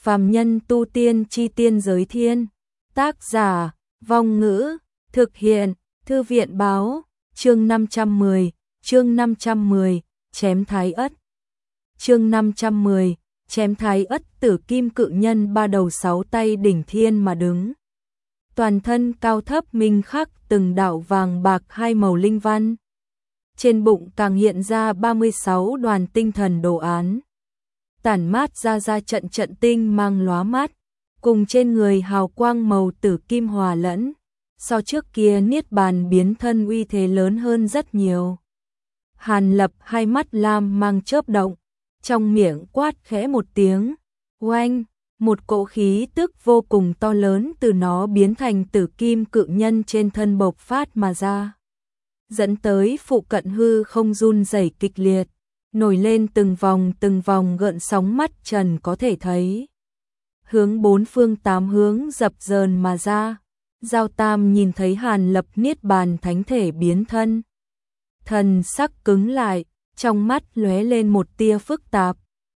Phàm nhân tu tiên chi tiên giới thiên. Tác giả, Vong Ngữ, thực hiện, Thư viện báo, chương 510, chém thái ất. Chương 510, chém thái ất. Tử kim cự nhân ba đầu sáu tay đỉnh thiên mà đứng. Toàn thân cao thấp minh khắc từng đạo vàng bạc hai màu linh văn. Trên bụng càng hiện ra 36 đoàn tinh thần đồ án. Tản mát ra trận trận tinh mang lóa mắt, cùng trên người hào quang màu tử kim hòa lẫn. So trước kia niết bàn biến thân uy thế lớn hơn rất nhiều. Hàn Lập hai mắt lam mang chớp động, trong miệng quát khẽ một tiếng, oanh, một cỗ khí tức vô cùng to lớn từ nó biến thành tử kim cự nhân trên thân bộc phát mà ra. Dẫn tới phụ cận hư không run rẩy kịch liệt, nổi lên từng vòng gợn sóng mắt trần có thể thấy. Hướng bốn phương tám hướng dập dờn mà ra. Giao Tam nhìn thấy Hàn Lập niết bàn thánh thể biến thân. Thần sắc cứng lại, trong mắt lóe lên một tia phức tạp.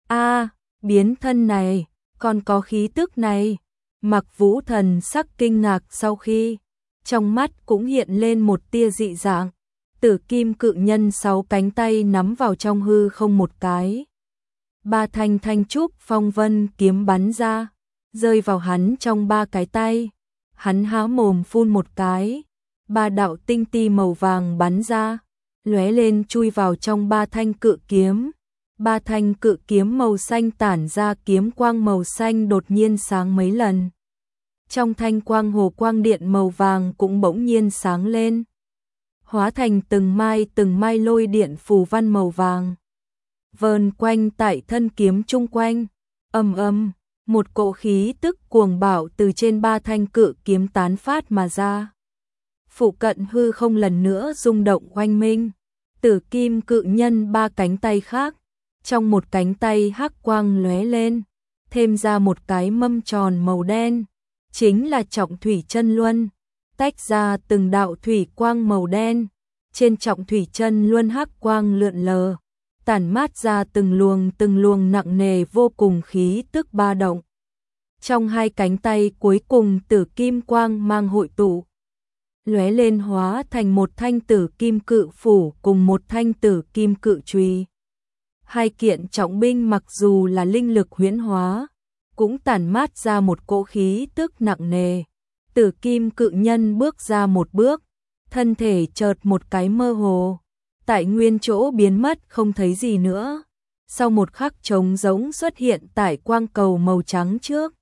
Biến thân này, còn có khí tức này. Mặc Vũ thần sắc kinh ngạc sau khi, trong mắt cũng hiện lên một tia dị dạng. Tử kim cự nhân 6 cánh tay nắm vào trong hư không một cái. 3 thanh trúc phong vân kiếm bắn ra, rơi vào hắn trong 3 cái tay. Hắn há mồm phun một cái, 3 đạo tinh ti màu vàng bắn ra, lóe lên chui vào trong 3 thanh cự kiếm. 3 thanh cự kiếm màu xanh tản ra kiếm quang màu xanh đột nhiên sáng mấy lần. Trong thanh quang hồ quang điện màu vàng cũng bỗng nhiên sáng lên, hóa thành từng mai lôi điện phù văn màu vàng. Vờn quanh tại thân kiếm chung quanh, ầm, một cỗ khí tức cuồng bạo từ trên 3 thanh cự kiếm tán phát mà ra. Phụ cận hư không lần nữa rung động oanh minh. Tử kim cự nhân 3 cánh tay khác, trong một cánh tay hắc quang lóe lên, thêm ra một cái mâm tròn màu đen, chính là trọng thủy chân luân, tách ra từng đạo thủy quang màu đen. Trên trọng thủy chân luân hắc quang lượn lờ, tản mát ra từng luồng nặng nề vô cùng khí tức ba động. Trong 2 cánh tay cuối cùng tử kim quang mang hội tụ, lóe lên hóa thành một thanh tử kim cự phủ cùng một thanh tử kim cự chùy. 2 kiện trọng binh mặc dù là linh lực huyễn hóa, cũng tản mát ra một cỗ khí tức nặng nề. Tử kim cự nhân bước ra một bước, thân thể chợt một cái mơ hồ, tại nguyên chỗ biến mất không thấy gì nữa. Sau một khắc trống rỗng xuất hiện tại quang cầu màu trắng trước.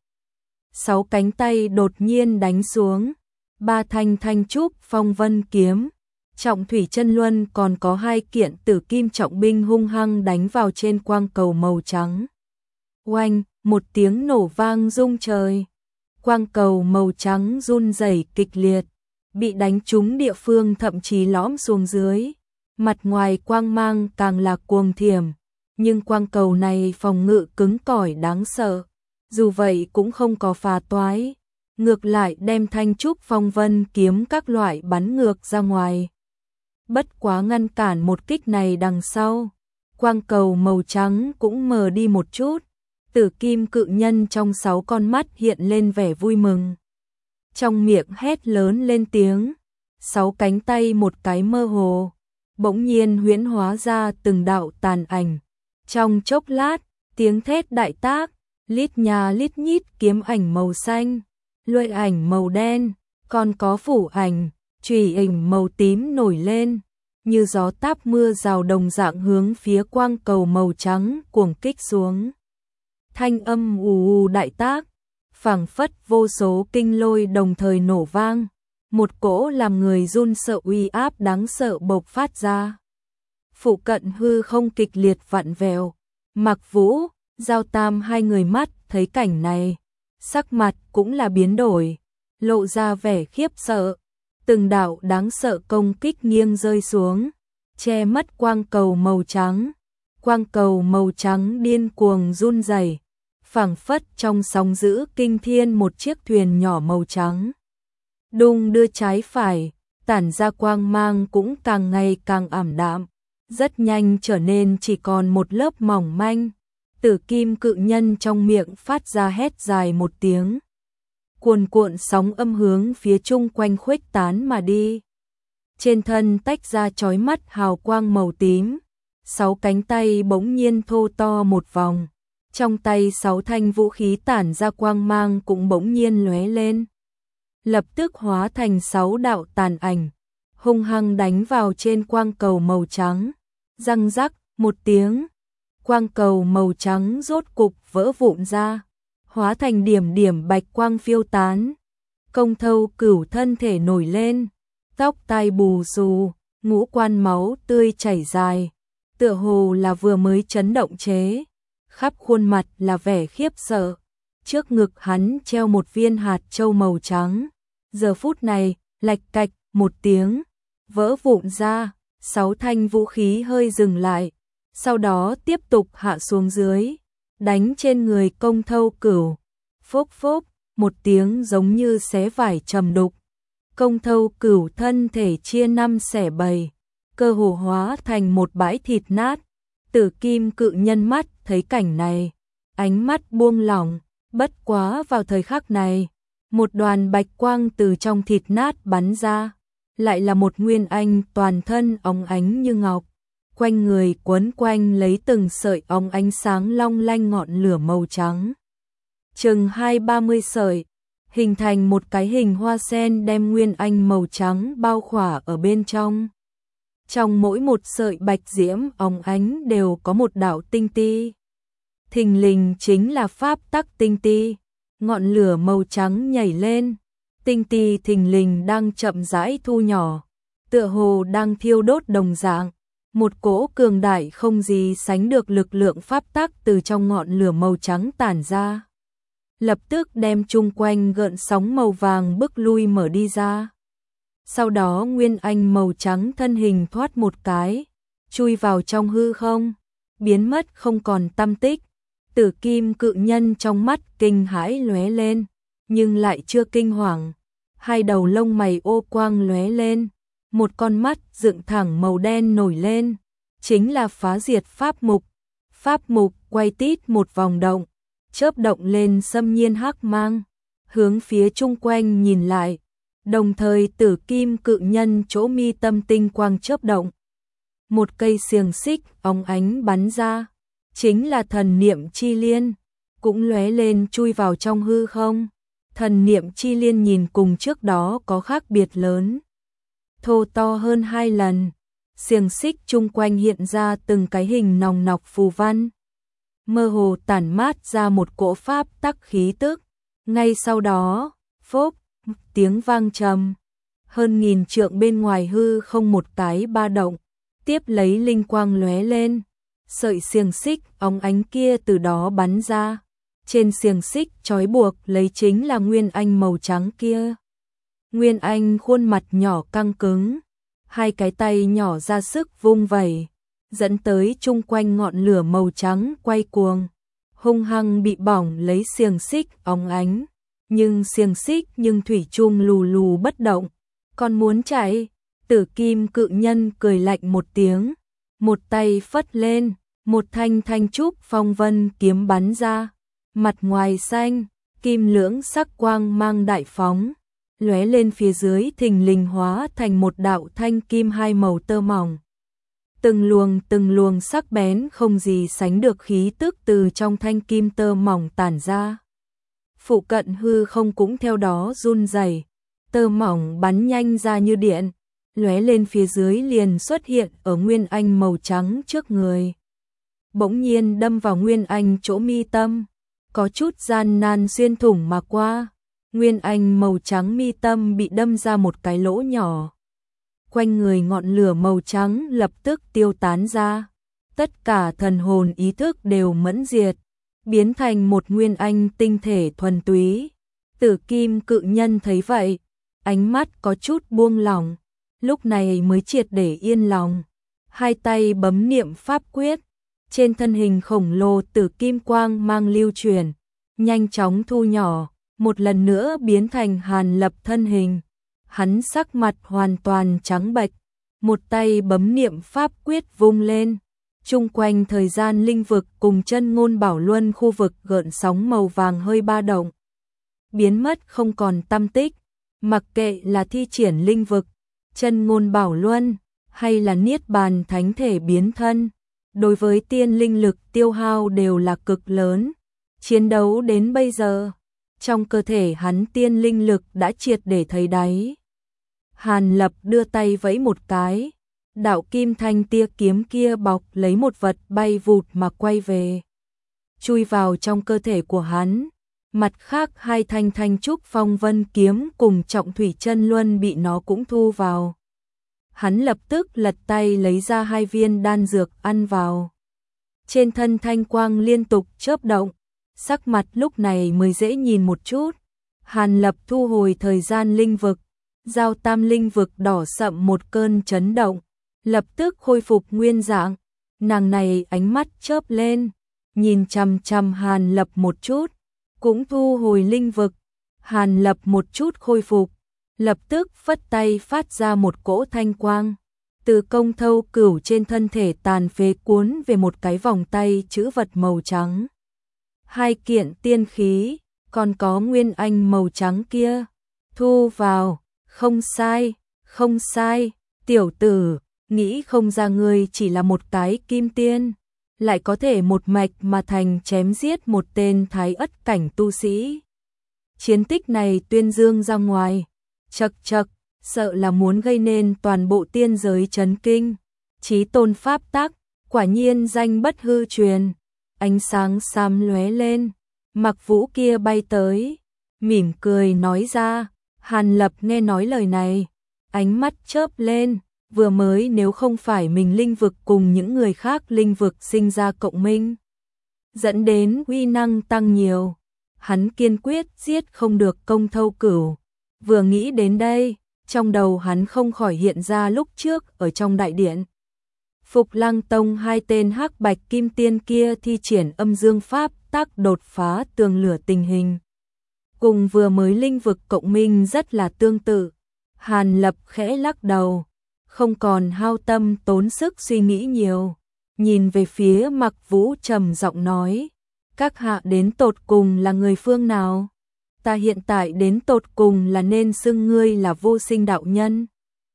6 cánh tay đột nhiên đánh xuống, 3 thanh trúc phong vân kiếm, trọng thủy chân luân còn có 2 kiện tử kim trọng binh hung hăng đánh vào trên quang cầu màu trắng. Oanh, một tiếng nổ vang rung trời. Quang cầu màu trắng run rẩy kịch liệt, bị đánh trúng địa phương thậm chí lõm xuống dưới. Mặt ngoài quang mang càng là cuồng thiểm, nhưng quang cầu này phòng ngự cứng cỏi đáng sợ. Dù vậy cũng không có phá toái, ngược lại đem thanh trúc phong vân kiếm các loại bắn ngược ra ngoài. Bất quá ngăn cản một kích này đằng sau, quang cầu màu trắng cũng mờ đi một chút. Tử kim cự nhân trong 6 con mắt hiện lên vẻ vui mừng, trong miệng hét lớn lên tiếng. 6 cánh tay một cái mơ hồ, bỗng nhiên huyễn hóa ra từng đạo tàn ảnh. Trong chốc lát, tiếng thét đại tác, lít nhà lít nhít kiếm ảnh màu xanh, luệ ảnh màu đen, còn có phủ ảnh, chùy ảnh màu tím nổi lên, như gió táp mưa rào đồng dạng hướng phía quang cầu màu trắng cuồng kích xuống. Thanh âm ù đại tác, phảng phất vô số kinh lôi đồng thời nổ vang, một cỗ làm người run sợ uy áp đáng sợ bộc phát ra. Phụ cận hư không kịch liệt vặn vẹo. Mặc Vũ, Giao Tam hai người mắt thấy cảnh này, sắc mặt cũng là biến đổi, lộ ra vẻ khiếp sợ. Từng đạo đáng sợ công kích nghiêng rơi xuống, che mất quang cầu màu trắng. Quang cầu màu trắng điên cuồng run rẩy, phảng phất trong sóng dữ kinh thiên một chiếc thuyền nhỏ màu trắng. Đung đưa trái phải, tản ra quang mang cũng càng ngày càng ảm đạm, rất nhanh trở nên chỉ còn một lớp mỏng manh. Tử kim cự nhân trong miệng phát ra hét dài một tiếng. Cuồn cuộn sóng âm hướng phía chung quanh khuếch tán mà đi. Trên thân tách ra chói mắt hào quang màu tím. 6 cánh tay bỗng nhiên thô to một vòng. Trong tay 6 thanh vũ khí tản ra quang mang cũng bỗng nhiên lóe lên. Lập tức hóa thành 6 đạo tàn ảnh, hung hăng đánh vào trên quang cầu màu trắng. Răng rắc một tiếng, quang cầu màu trắng rốt cục vỡ vụn ra, hóa thành điểm điểm bạch quang phiêu tán. Công Thâu Cửu thân thể nổi lên, tóc tai bù xù, ngũ quan máu tươi chảy dài, tựa hồ là vừa mới chấn động chế. Khắp khuôn mặt là vẻ khiếp sợ. Trước ngực hắn treo một viên hạt châu màu trắng. Giờ phút này, lạch cạch một tiếng, vỡ vụn ra, 6 thanh vũ khí hơi dừng lại, sau đó tiếp tục hạ xuống dưới, đánh trên người Công Thâu Cửu. Phốc phốc, một tiếng giống như xé vải trầm đục. Công Thâu Cửu thân thể chia 5 xẻ 7, cơ hồ hóa thành một bãi thịt nát. Tử kim cự nhân mắt thấy cảnh này, ánh mắt buông lỏng, bất quá vào thời khắc này, một đoàn bạch quang từ trong thịt nát bắn ra, lại là một nguyên anh toàn thân óng ánh như ngọc, quanh người quấn quanh lấy từng sợi óng ánh sáng long lanh ngọn lửa màu trắng. Chừng 20-30 sợi, hình thành một cái hình hoa sen đem nguyên anh màu trắng bao khỏa ở bên trong. Trong mỗi một sợi bạch diễm óng ánh đều có một đạo tinh ti. Thình lình chính là pháp tắc tinh ti. Ngọn lửa màu trắng nhảy lên, tinh ti thình lình đang chậm rãi thu nhỏ, tựa hồ đang thiêu đốt đồng dạng. Một cỗ cường đại không gì sánh được lực lượng pháp tắc từ trong ngọn lửa màu trắng tản ra. Lập tức đem chung quanh gợn sóng màu vàng bức lui mở đi ra. Sau đó nguyên anh màu trắng thân hình thoát một cái, chui vào trong hư không, biến mất không còn tăm tích. Tử kim cự nhân trong mắt kinh hãi lóe lên, nhưng lại chưa kinh hoàng. Hai đầu lông mày ô quang lóe lên, một con mắt dựng thẳng màu đen nổi lên, chính là phá diệt pháp mục. Pháp mục quay tít một vòng động, chớp động lên xâm nhiên hắc mang, hướng phía chung quanh nhìn lại. Đồng thời tử kim cự nhân chỗ mi tâm tinh quang chớp động. Một cây xiềng xích óng ánh bắn ra, chính là thần niệm chi liên, cũng lóe lên chui vào trong hư không. Thần niệm chi liên nhìn cùng trước đó có khác biệt lớn, thô to hơn 2 lần. Xiềng xích chung quanh hiện ra từng cái hình nòng nọc phù văn, mơ hồ tản mát ra một cỗ pháp tắc khí tức. Ngay sau đó, phốc, tiếng vang trầm, hơn 1000 trượng bên ngoài hư không một cái ba động, tiếp lấy linh quang lóe lên, sợi xiềng xích óng ánh kia từ đó bắn ra. Trên xiềng xích trói buộc lấy chính là nguyên anh màu trắng kia. Nguyên anh khuôn mặt nhỏ căng cứng, hai cái tay nhỏ ra sức vung vẩy, dẫn tới chung quanh ngọn lửa màu trắng quay cuồng, hung hăng bị bỏng lấy xiềng xích óng ánh. Nhưng xiềng xích nhưng thủy chung lù lù bất động, còn muốn chạy. Tử kim cự nhân cười lạnh một tiếng, một tay phất lên, một thanh thanh trúc phong vân kiếm bắn ra, mặt ngoài xanh, kim lưỡng sắc quang mang đại phóng, lóe lên phía dưới thình lình hóa thành một đạo thanh kim hai màu tơ mỏng. Từng luồng sắc bén không gì sánh được khí tức từ trong thanh kim tơ mỏng tản ra. Phụ cận hư không cũng theo đó run rẩy, tơ mỏng bắn nhanh ra như điện, lóe lên phía dưới liền xuất hiện ở nguyên anh màu trắng trước người. Bỗng nhiên đâm vào nguyên anh chỗ mi tâm, có chút gian nan xuyên thủng mà qua. Nguyên anh màu trắng mi tâm bị đâm ra một cái lỗ nhỏ. Quanh người ngọn lửa màu trắng lập tức tiêu tán ra, tất cả thần hồn ý thức đều mẫn diệt, biến thành một nguyên anh tinh thể thuần túy. Tử kim cự nhân thấy vậy, ánh mắt có chút buông lỏng, lúc này mới triệt để yên lòng. Hai tay bấm niệm pháp quyết, trên thân hình khổng lồ tử kim quang mang lưu truyền, nhanh chóng thu nhỏ, một lần nữa biến thành Hàn Lập thân hình. Hắn sắc mặt hoàn toàn trắng bệch, một tay bấm niệm pháp quyết vung lên, Chung quanh thời gian linh vực cùng chân ngôn bảo luân khu vực gợn sóng màu vàng hơi ba động, biến mất không còn tăm tích. Mặc kệ là thi triển linh vực, chân ngôn bảo luân hay là niết bàn thánh thể biến thân, đối với tiên linh lực tiêu hao đều là cực lớn. Chiến đấu đến bây giờ, trong cơ thể hắn tiên linh lực đã triệt để thấy đáy. Hàn Lập đưa tay vẫy một cái, đạo kim thanh tia kiếm kia bọc lấy một vật bay vụt mà quay về, chui vào trong cơ thể của hắn. Mặt khác hai thanh thanh trúc phong vân kiếm cùng trọng thủy chân luân bị nó cũng thu vào. Hắn lập tức lật tay lấy ra 2 viên đan dược ăn vào. Trên thân thanh quang liên tục chớp động, sắc mặt lúc này mới dễ nhìn một chút. Hàn Lập thu hồi thời gian linh vực, giao tam linh vực đỏ sậm một cơn chấn động, lập tức khôi phục nguyên dạng. Nàng này ánh mắt chớp lên, nhìn chằm chằm Hàn Lập một chút, cũng thu hồi linh vực. Hàn Lập một chút khôi phục, lập tức phất tay phát ra một cỗ thanh quang, từ công thâu cửu trên thân thể tàn phế cuốn về một cái vòng tay chữ vật màu trắng. 2 kiện tiên khí, còn có nguyên anh màu trắng kia, thu vào. Không sai, không sai, tiểu tử, nghĩ không ra ngươi chỉ là một cái kim tiên, lại có thể một mạch mà thành chém giết một tên thái ất cảnh tu sĩ. Chiến tích này tuyên dương ra ngoài, chậc chậc, sợ là muốn gây nên toàn bộ tiên giới chấn kinh. Chí tôn pháp tắc, quả nhiên danh bất hư truyền. Ánh sáng xám lóe lên, Mặc Vũ kia bay tới, mỉm cười nói ra. Hàn Lập nghe nói lời này, ánh mắt chớp lên, vừa mới nếu không phải mình linh vực cùng những người khác linh vực sinh ra cộng minh, dẫn đến uy năng tăng nhiều, hắn kiên quyết giết không được công thâu cửu. Vừa nghĩ đến đây, trong đầu hắn không khỏi hiện ra lúc trước ở trong đại điện. Phục Lăng Tông 2 tên hắc bạch kim tiên kia thi triển âm dương pháp tắc đột phá tường lửa tình hình. Cùng vừa mới linh vực cộng minh rất là tương tự. Hàn Lập khẽ lắc đầu, không còn hao tâm tốn sức suy nghĩ nhiều, nhìn về phía Mặc Vũ trầm giọng nói, các hạ đến tột cùng là người phương nào? Ta hiện tại đến tột cùng là nên xưng ngươi là Vô Sinh đạo nhân,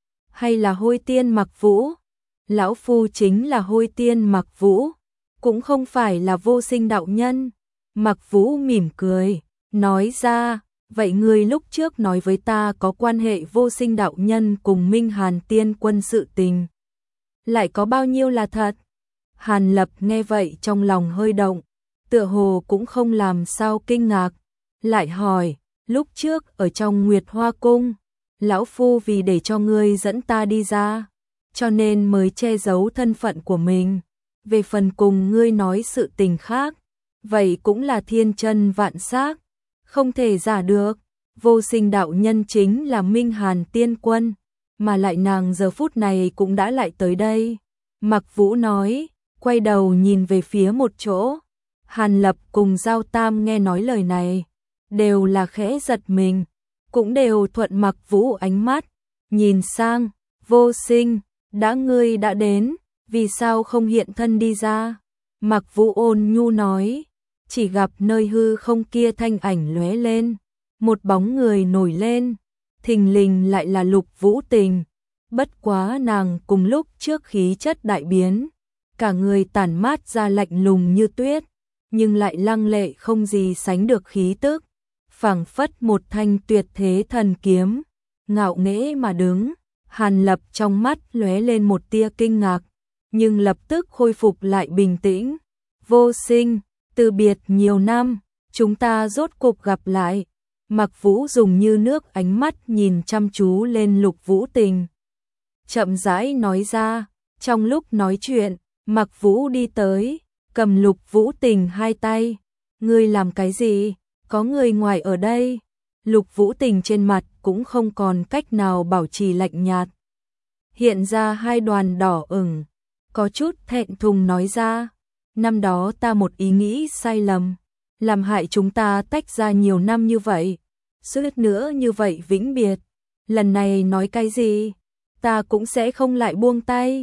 hay là Hôi Tiên Mặc Vũ? Lão phu chính là Hôi Tiên Mặc Vũ, cũng không phải là Vô Sinh đạo nhân. Mặc Vũ mỉm cười, nói ra, vậy ngươi lúc trước nói với ta có quan hệ Vô Sinh đạo nhân cùng Minh Hàn tiên quân sự tình, lại có bao nhiêu là thật? Hàn Lập nghe vậy trong lòng hơi động, tựa hồ cũng không làm sao kinh ngạc, lại hỏi, lúc trước ở trong Nguyệt Hoa Cung, lão phu vì để cho ngươi dẫn ta đi ra, cho nên mới che giấu thân phận của mình. Về phần cùng ngươi nói sự tình khác, vậy cũng là thiên chân vạn xác, không thể giả được. Vô Sinh đạo nhân chính là Minh Hàn tiên quân, mà lại nàng giờ phút này cũng đã lại tới đây. Mặc Vũ nói, quay đầu nhìn về phía một chỗ. Hàn Lập cùng Giao Tam nghe nói lời này, đều là khẽ giật mình, cũng đều thuận Mặc Vũ ánh mắt, nhìn sang. Vô Sinh, đã ngươi đã đến, vì sao không hiện thân đi ra? Mặc Vũ ôn nhu nói, chỉ gặp nơi hư không kia thanh ảnh lóe lên, một bóng người nổi lên, thình lình lại là Lục Vũ Tình. Bất quá nàng cùng lúc trước khí chất đại biến, cả người tản mát ra lạnh lùng như tuyết, nhưng lại lăng lệ không gì sánh được khí tức, phảng phất một thanh tuyệt thế thần kiếm, ngạo nghễ mà đứng. Hàn Lập trong mắt lóe lên một tia kinh ngạc, nhưng lập tức khôi phục lại bình tĩnh. Vô Sinh, từ biệt nhiều năm, chúng ta rốt cục gặp lại. Mặc Vũ dùng như nước ánh mắt nhìn chăm chú lên Lục Vũ Tình, chậm rãi nói ra. Trong lúc nói chuyện, Mặc Vũ đi tới, cầm Lục Vũ Tình 2 tay. Ngươi làm cái gì? Có người ngoài ở đây. Lục Vũ Tình trên mặt cũng không còn cách nào bảo trì lạnh nhạt, hiện ra 2 đoàn đỏ ửng, có chút thẹn thùng nói ra, năm đó ta một ý nghĩ sai lầm, làm hại chúng ta tách ra nhiều năm như vậy, suýt nữa như vậy vĩnh biệt, lần này nói cái gì, ta cũng sẽ không lại buông tay.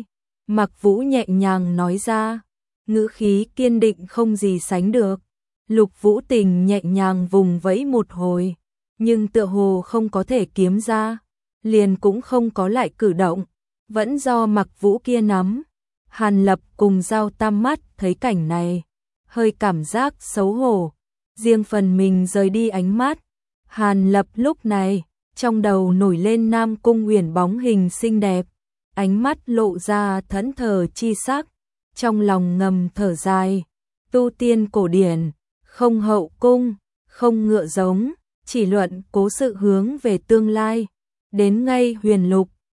Mặc Vũ nhẹ nhàng nói ra, ngữ khí kiên định không gì sánh được. Lục Vũ Tình nhẹ nhàng vùng vẫy một hồi, nhưng tựa hồ không có thể kiếm ra, liền cũng không có lại cử động, vẫn do Mặc Vũ kia nắm. Hàn Lập cùng Giao Tam Mắt thấy cảnh này, hơi cảm giác xấu hổ, riêng phần mình rời đi ánh mắt. Hàn Lập lúc này, trong đầu nổi lên Nam Cung Uyển bóng hình xinh đẹp, ánh mắt lộ ra thẫn thờ chi sắc, trong lòng ngầm thở dài, tu tiên cổ điển, không hậu cung, không ngựa giống, chỉ luận cố sự hướng về tương lai, đến ngay huyền lục,